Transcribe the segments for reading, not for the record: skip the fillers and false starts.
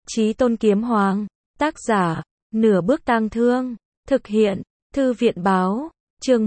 Chí Tôn Kiếm Hoàng, tác giả, Nửa Bước Tang Thương, thực hiện, Thư viện Báo, chương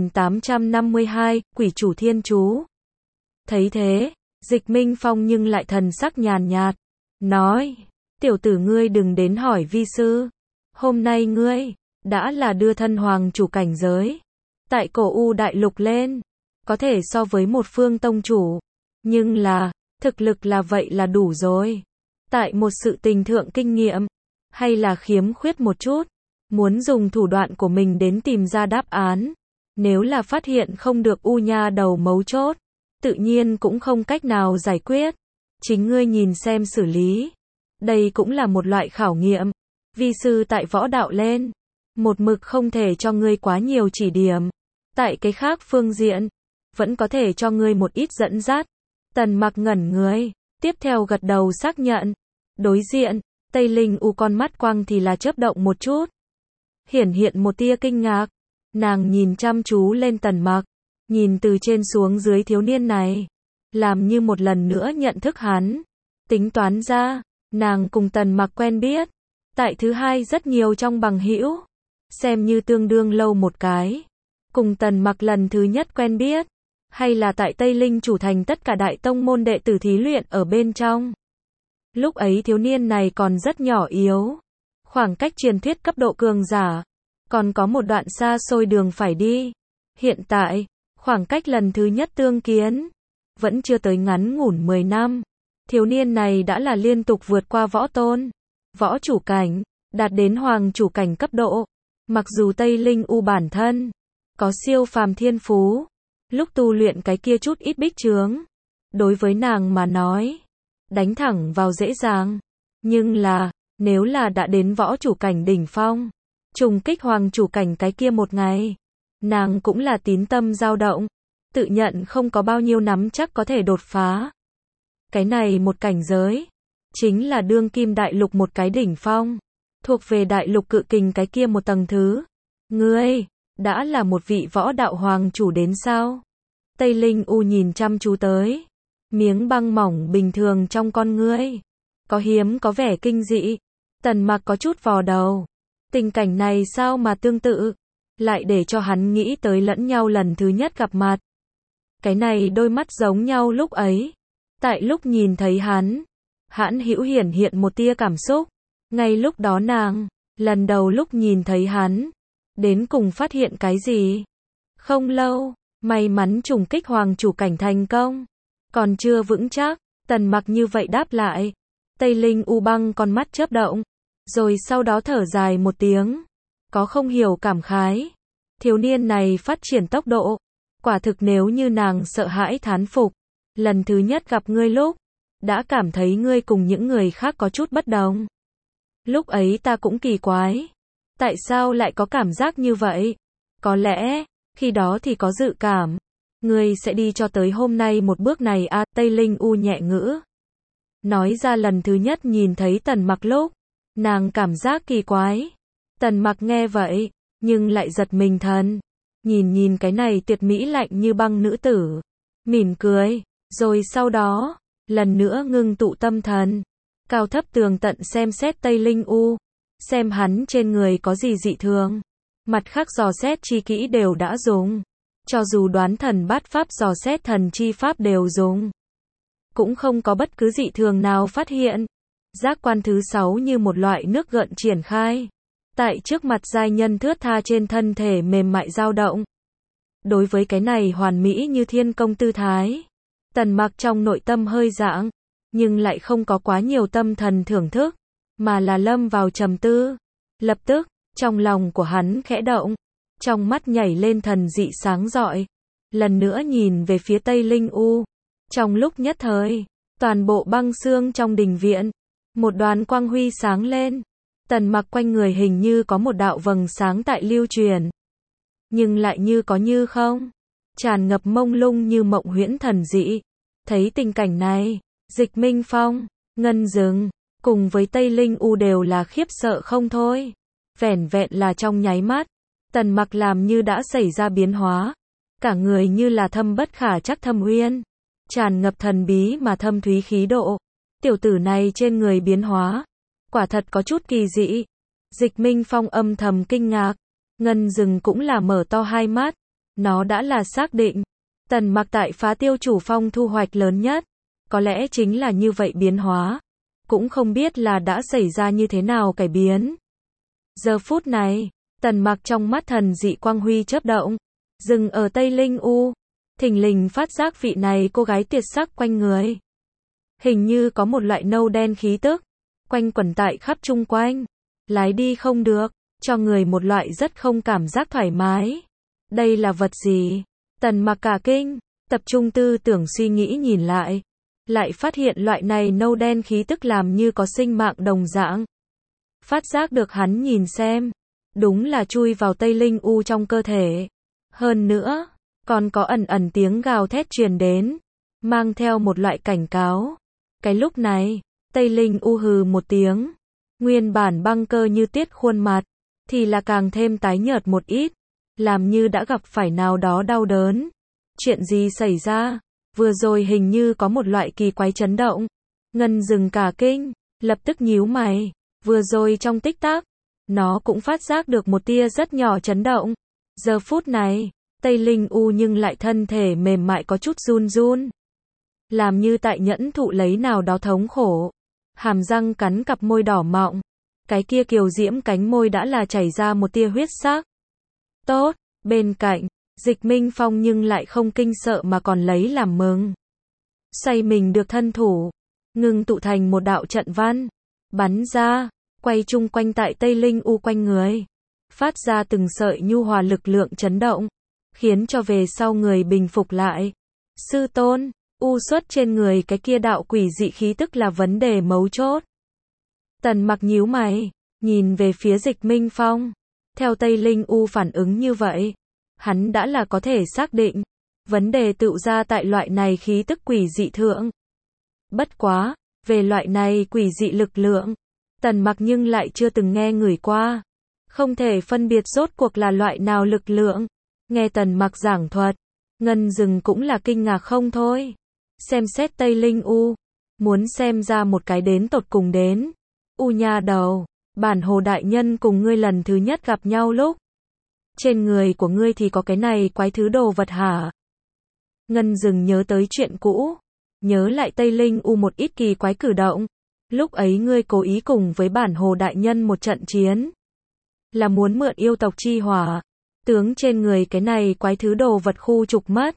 1852, Quỷ Chủ Thiên Chú. Thấy thế, Dịch Minh Phong nhưng lại thần sắc nhàn nhạt, nói, tiểu tử ngươi đừng đến hỏi vi sư, hôm nay ngươi, đã là đưa thân hoàng chủ cảnh giới, tại cổ U đại lục lên, có thể so với một phương tông chủ, nhưng là, thực lực là vậy là đủ rồi. Tại một sự tình thượng kinh nghiệm, hay là khiếm khuyết một chút, muốn dùng thủ đoạn của mình đến tìm ra đáp án. Nếu là phát hiện không được U nha đầu mấu chốt, tự nhiên cũng không cách nào giải quyết. Chính ngươi nhìn xem xử lý. Đây cũng là một loại khảo nghiệm. Vi sư tại võ đạo lên, một mực không thể cho ngươi quá nhiều chỉ điểm. Tại cái khác phương diện, vẫn có thể cho ngươi một ít dẫn dắt. Tần Mặc ngẩn người, tiếp theo gật đầu xác nhận. Đối diện, Tây Linh U con mắt quang thì là chớp động một chút. Hiển hiện một tia kinh ngạc. Nàng nhìn chăm chú lên Tần Mặc, nhìn từ trên xuống dưới thiếu niên này, làm như một lần nữa nhận thức hắn. Tính toán ra, nàng cùng Tần Mặc quen biết, tại thứ hai rất nhiều trong bằng hữu, xem như tương đương lâu một cái. Cùng Tần Mặc lần thứ nhất quen biết, hay là tại Tây Linh chủ thành tất cả đại tông môn đệ tử thí luyện ở bên trong. Lúc ấy thiếu niên này còn rất nhỏ yếu, khoảng cách truyền thuyết cấp độ cường giả, còn có một đoạn xa xôi đường phải đi. Hiện tại, khoảng cách lần thứ nhất tương kiến, vẫn chưa tới ngắn ngủn 10 năm. Thiếu niên này đã là liên tục vượt qua võ tôn, võ chủ cảnh, đạt đến hoàng chủ cảnh cấp độ. Mặc dù Tây Linh U bản thân có siêu phàm thiên phú, lúc tu luyện cái kia chút ít bích chướng, đối với nàng mà nói, đánh thẳng vào dễ dàng. Nhưng là, nếu là đã đến võ chủ cảnh đỉnh phong, trùng kích hoàng chủ cảnh cái kia một ngày, nàng cũng là tín tâm dao động, tự nhận không có bao nhiêu nắm chắc có thể đột phá. Cái này một cảnh giới, chính là đương kim đại lục một cái đỉnh phong, thuộc về đại lục cự kình cái kia một tầng thứ. Ngươi, đã là một vị võ đạo hoàng chủ đến sao? Tây Linh U nhìn chăm chú tới, miếng băng mỏng bình thường trong con ngươi, có hiếm có vẻ kinh dị. Tần Mặc có chút vò đầu, tình cảnh này sao mà tương tự, lại để cho hắn nghĩ tới lẫn nhau lần thứ nhất gặp mặt. Cái này đôi mắt giống nhau lúc ấy, tại lúc nhìn thấy hắn, hãn hữu hiển hiện một tia cảm xúc. Ngay lúc đó nàng, lần đầu lúc nhìn thấy hắn, đến cùng phát hiện cái gì? Không lâu, may mắn trùng kích hoàng chủ cảnh thành công, còn chưa vững chắc. Tần Mặc như vậy đáp lại. Tây Linh U băng con mắt chớp động, rồi sau đó thở dài một tiếng, có không hiểu cảm khái. Thiếu niên này phát triển tốc độ, quả thực nếu như nàng sợ hãi thán phục. Lần thứ nhất gặp ngươi lúc, đã cảm thấy ngươi cùng những người khác có chút bất đồng. Lúc ấy ta cũng kỳ quái, tại sao lại có cảm giác như vậy? Có lẽ, khi đó thì có dự cảm, ngươi sẽ đi cho tới hôm nay một bước này à. Tây Linh U nhẹ ngữ, nói ra lần thứ nhất nhìn thấy Tần Mặc lúc, nàng cảm giác kỳ quái. Tần Mặc nghe vậy, nhưng lại giật mình thần, nhìn cái này tuyệt mỹ lạnh như băng nữ tử, mỉm cười, rồi sau đó, lần nữa ngưng tụ tâm thần, cao thấp tường tận xem xét Tây Linh U, xem hắn trên người có gì dị thường. Mặt khác dò xét chi kỹ đều đã dùng, cho dù đoán thần bát pháp dò xét thần chi pháp đều dùng, cũng không có bất cứ dị thường nào phát hiện. Giác quan thứ 6 như một loại nước gợn triển khai, tại trước mặt giai nhân thướt tha trên thân thể mềm mại dao động. Đối với cái này hoàn mỹ như thiên công tư thái, Tần Mặc trong nội tâm hơi giãng, nhưng lại không có quá nhiều tâm thần thưởng thức, mà là lâm vào trầm tư. Lập tức, trong lòng của hắn khẽ động, trong mắt nhảy lên thần dị sáng rọi, lần nữa nhìn về phía Tây Linh U. Trong lúc nhất thời, toàn bộ băng xương trong đình viện, một đoàn quang huy sáng lên. Tần Mặc quanh người hình như có một đạo vầng sáng tại lưu truyền, nhưng lại như có như không, tràn ngập mông lung như mộng huyễn thần dị. Thấy tình cảnh này, Dịch Minh Phong, Ngân Dừng, cùng với Tây Linh U đều là khiếp sợ không thôi. Vẻn vẹn là trong nháy mắt, Tần Mặc làm như đã xảy ra biến hóa, cả người như là thâm bất khả trắc thâm uyên, tràn ngập thần bí mà thâm thúy khí độ. Tiểu tử này trên người biến hóa, Quả thật có chút kỳ dị. Dịch Minh Phong âm thầm kinh ngạc. Ngân Dừng cũng là mở to hai mắt. Nó đã là xác định. Tần Mặc tại Phá Tiêu Chủ Phong thu hoạch lớn nhất. Có lẽ chính là như vậy biến hóa. Cũng không biết là đã xảy ra như thế nào cải biến. Giờ phút này, Tần Mặc trong mắt thần dị quang huy chớp động. Dừng ở Tây Linh U. Thình lình phát giác vị này cô gái tuyệt sắc quanh người. Hình như có một loại nâu đen khí tức. Quanh quẩn tại khắp chung quanh. Lái đi không được. Cho người một loại rất không cảm giác thoải mái. Đây là vật gì? Tần Mặc cả kinh. Tập trung tư tưởng suy nghĩ nhìn lại. Lại phát hiện loại này nâu đen khí tức làm như có sinh mạng đồng dạng. Phát giác được hắn nhìn xem. Đúng là chui vào Tây Linh U trong cơ thể. Hơn nữa, còn có ẩn ẩn tiếng gào thét truyền đến. Mang theo một loại cảnh cáo. Cái lúc này, Tây Linh U hừ một tiếng. Nguyên bản băng cơ như tiết khuôn mặt. Thì là càng thêm tái nhợt một ít. Làm như đã gặp phải nào đó đau đớn. Chuyện gì xảy ra? Vừa rồi hình như có một loại kỳ quái chấn động. Ngân Dừng cả kinh, lập tức nhíu mày. Vừa rồi trong tích tắc, nó cũng phát giác được một tia rất nhỏ chấn động. Giờ phút này, Tây Linh U nhưng lại thân thể mềm mại có chút run run. Làm như tại nhẫn thụ lấy nào đó thống khổ. Hàm răng cắn cặp môi đỏ mọng. Cái kia kiều diễm cánh môi đã là chảy ra một tia huyết sắc. Tốt, bên cạnh, Dịch Minh Phong nhưng lại không kinh sợ mà còn lấy làm mừng. Xoay mình được thân thủ, ngưng tụ thành một đạo trận văn, bắn ra, quay chung quanh tại Tây Linh U quanh người, phát ra từng sợi nhu hòa lực lượng chấn động, khiến cho về sau người bình phục lại. Sư tôn, U xuất trên người cái kia đạo quỷ dị khí tức là vấn đề mấu chốt. Tần Mặc nhíu mày, nhìn về phía Dịch Minh Phong. Theo Tây Linh U phản ứng như vậy, hắn đã là có thể xác định, vấn đề tựu ra tại loại này khí tức quỷ dị thượng. Bất quá, về loại này quỷ dị lực lượng, Tần Mặc nhưng lại chưa từng nghe ngửi qua. Không thể phân biệt rốt cuộc là loại nào lực lượng. Nghe Tần Mặc giảng thuật, Ngân Dừng cũng là kinh ngạc không thôi. Xem xét Tây Linh U, muốn xem ra một cái đến tột cùng đến. U nha đầu, bản Hồ đại nhân cùng ngươi lần thứ nhất gặp nhau lúc. Trên người của ngươi thì có cái này quái thứ đồ vật hả? Ngân Dừng nhớ tới chuyện cũ. Nhớ lại Tây Linh U một ít kỳ quái cử động. Lúc ấy ngươi cố ý cùng với bản Hồ đại nhân một trận chiến. Là muốn mượn yêu tộc chi hỏa. Tướng trên người cái này quái thứ đồ vật khu trục mất.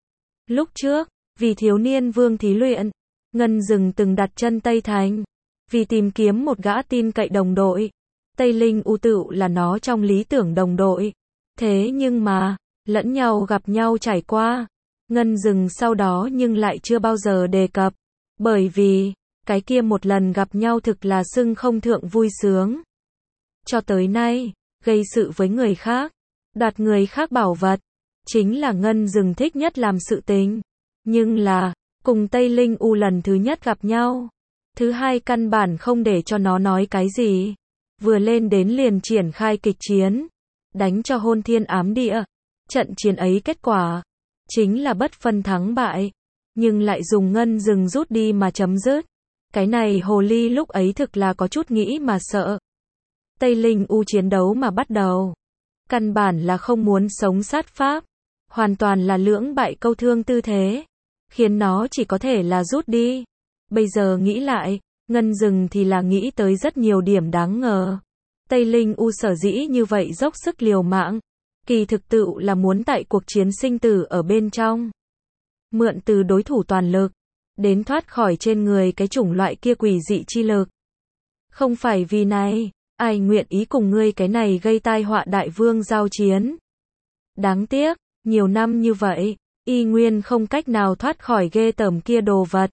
Lúc trước, vì thiếu niên vương thí luyện, Ngân Dừng từng đặt chân Tây Thành. Vì tìm kiếm một gã tin cậy đồng đội. Tây Linh U tựu là nó trong lý tưởng đồng đội. Thế nhưng mà, lẫn nhau gặp nhau trải qua. Ngân Dừng sau đó nhưng lại chưa bao giờ đề cập. Bởi vì, cái kia một lần gặp nhau thực là xưng không thượng vui sướng. Cho tới nay, gây sự với người khác, đoạt người khác bảo vật, chính là Ngân Dừng thích nhất làm sự tình. Nhưng là, cùng Tây Linh U lần thứ nhất gặp nhau. Thứ hai căn bản không để cho nó nói cái gì. Vừa lên đến liền triển khai kịch chiến. Đánh cho hôn thiên ám địa. Trận chiến ấy kết quả chính là bất phân thắng bại. Nhưng lại dùng Ngân Dừng rút đi mà chấm dứt. Cái này hồ ly lúc ấy thực là có chút nghĩ mà sợ. Tây Linh U chiến đấu mà bắt đầu. Căn bản là không muốn sống sát pháp. Hoàn toàn là lưỡng bại câu thương tư thế. Khiến nó chỉ có thể là rút đi. Bây giờ nghĩ lại, Ngân Dừng thì là nghĩ tới rất nhiều điểm đáng ngờ. Tây Linh U sở dĩ như vậy dốc sức liều mạng. Kỳ thực tựu là muốn tại cuộc chiến sinh tử ở bên trong. Mượn từ đối thủ toàn lực. Đến thoát khỏi trên người cái chủng loại kia quỷ dị chi lực. Không phải vì này, ai nguyện ý cùng ngươi cái này gây tai họa đại vương giao chiến. Đáng tiếc, nhiều năm như vậy, y nguyên không cách nào thoát khỏi ghê tởm kia đồ vật.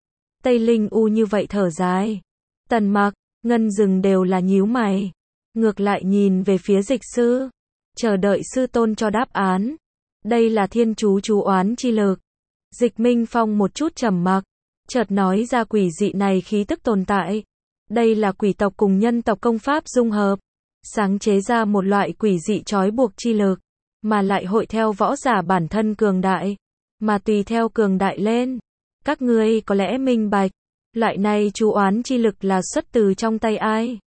Tây Linh U như vậy thở dài. Tần Mặc, Ngân Dừng đều là nhíu mày. Ngược lại nhìn về phía dịch sư. Chờ đợi sư tôn cho đáp án. Đây là thiên chú oán chi lực. Dịch Minh Phong một chút trầm mặc. Chợt nói ra quỷ dị này khí tức tồn tại. Đây là quỷ tộc cùng nhân tộc công pháp dung hợp. Sáng chế ra một loại quỷ dị trói buộc chi lực. Mà lại hội theo võ giả bản thân cường đại. Mà tùy theo cường đại lên. Các ngươi có lẽ minh bạch. Loại này chú oán chi lực là xuất từ trong tay ai?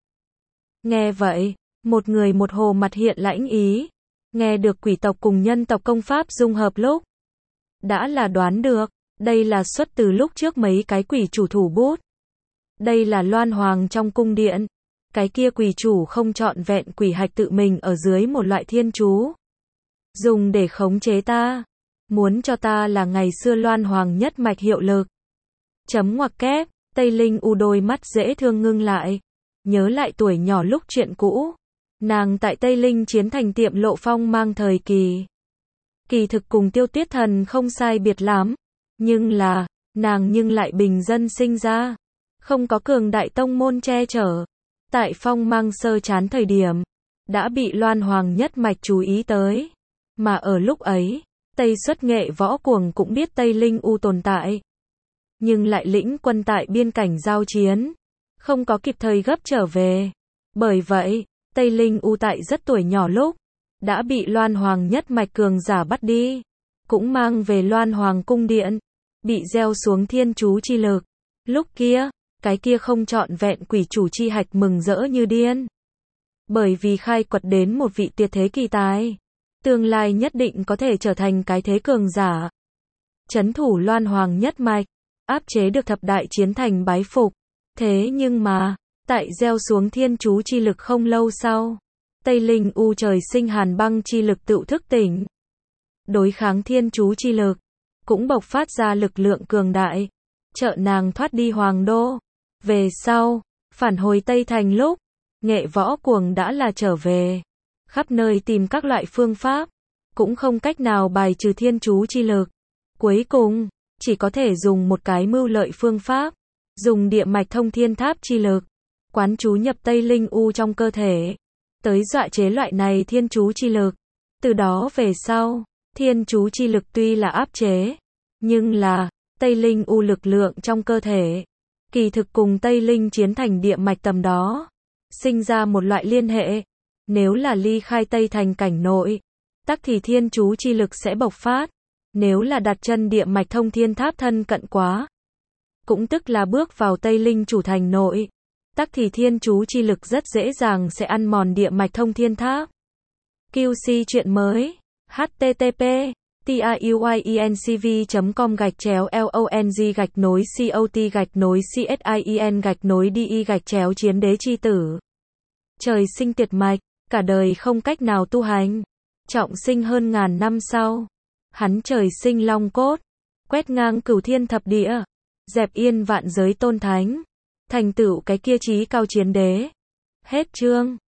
Nghe vậy, một người một hồ mặt hiện lãnh ý. Nghe được quỷ tộc cùng nhân tộc công pháp dung hợp lúc. Đã là đoán được, đây là xuất từ lúc trước mấy cái quỷ chủ thủ bút. Đây là Loan Hoàng trong cung điện. Cái kia quỷ chủ không trọn vẹn quỷ hạch tự mình ở dưới một loại thiên chú. Dùng để khống chế ta. Muốn cho ta là ngày xưa Loan Hoàng nhất mạch hiệu lực. Chấm ngoặc kép, Tây Linh U đôi mắt dễ thương ngưng lại. Nhớ lại tuổi nhỏ lúc chuyện cũ. Nàng tại Tây Linh chiến thành tiệm lộ phong mang thời kỳ. Kỳ thực cùng Tiêu Tuyết Thần không sai biệt lắm. Nhưng là, nàng nhưng lại bình dân sinh ra. Không có cường đại tông môn che chở. Tại phong mang sơ chán thời điểm. Đã bị Loan Hoàng nhất mạch chú ý tới. Mà ở lúc ấy, Tây Xuất Nghệ Võ Cuồng cũng biết Tây Linh U tồn tại. Nhưng lại lĩnh quân tại biên cảnh giao chiến. Không có kịp thời gấp trở về. Bởi vậy, Tây Linh U tại rất tuổi nhỏ lúc. Đã bị Loan Hoàng nhất mạch cường giả bắt đi. Cũng mang về Loan Hoàng cung điện. Bị gieo xuống thiên chú chi lực. Lúc kia, cái kia không trọn vẹn quỷ chủ chi hạch mừng rỡ như điên. Bởi vì khai quật đến một vị tuyệt thế kỳ tài. Tương lai nhất định có thể trở thành cái thế cường giả. Chấn thủ Loan Hoàng nhất mạch. Áp chế được thập đại chiến thành bái phục. Thế nhưng mà, tại gieo xuống thiên chú chi lực không lâu sau. Tây Linh U trời sinh hàn băng chi lực tự thức tỉnh. Đối kháng thiên chú chi lực. Cũng bộc phát ra lực lượng cường đại. Trợ nàng thoát đi Hoàng đô. Về sau, phản hồi Tây Thành lúc. Nghệ Võ Cuồng đã là trở về. Khắp nơi tìm các loại phương pháp. Cũng không cách nào bài trừ thiên chú chi lực. Cuối cùng, chỉ có thể dùng một cái mưu lợi phương pháp. Dùng địa mạch thông thiên tháp chi lực. Quán chú nhập Tây Linh U trong cơ thể. Tới dọa chế loại này thiên chú chi lực. Từ đó về sau, thiên chú chi lực tuy là áp chế. Nhưng là, Tây Linh U lực lượng trong cơ thể. Kỳ thực cùng Tây Linh chiến thành địa mạch tầm đó. Sinh ra một loại liên hệ. Nếu là ly khai Tây Thành cảnh nội. Tắc thì thiên chú chi lực sẽ bộc phát. Nếu là đặt chân địa mạch thông thiên tháp thân cận quá. Cũng tức là bước vào Tây Linh chủ thành nội. Tắc thì thiên chú chi lực rất dễ dàng sẽ ăn mòn địa mạch thông thiên tháp. QC chuyện mới. http tayuinCV.com/long/cot/csin-di-chiến đế chi tử. Trời sinh tiệt mạch, cả đời không cách nào tu hành. Trọng sinh hơn ngàn năm sau. Hắn trời sinh long cốt. Quét ngang cửu thiên thập địa. Dẹp yên vạn giới tôn thánh. Thành tựu cái kia chí cao chiến đế. Hết chương.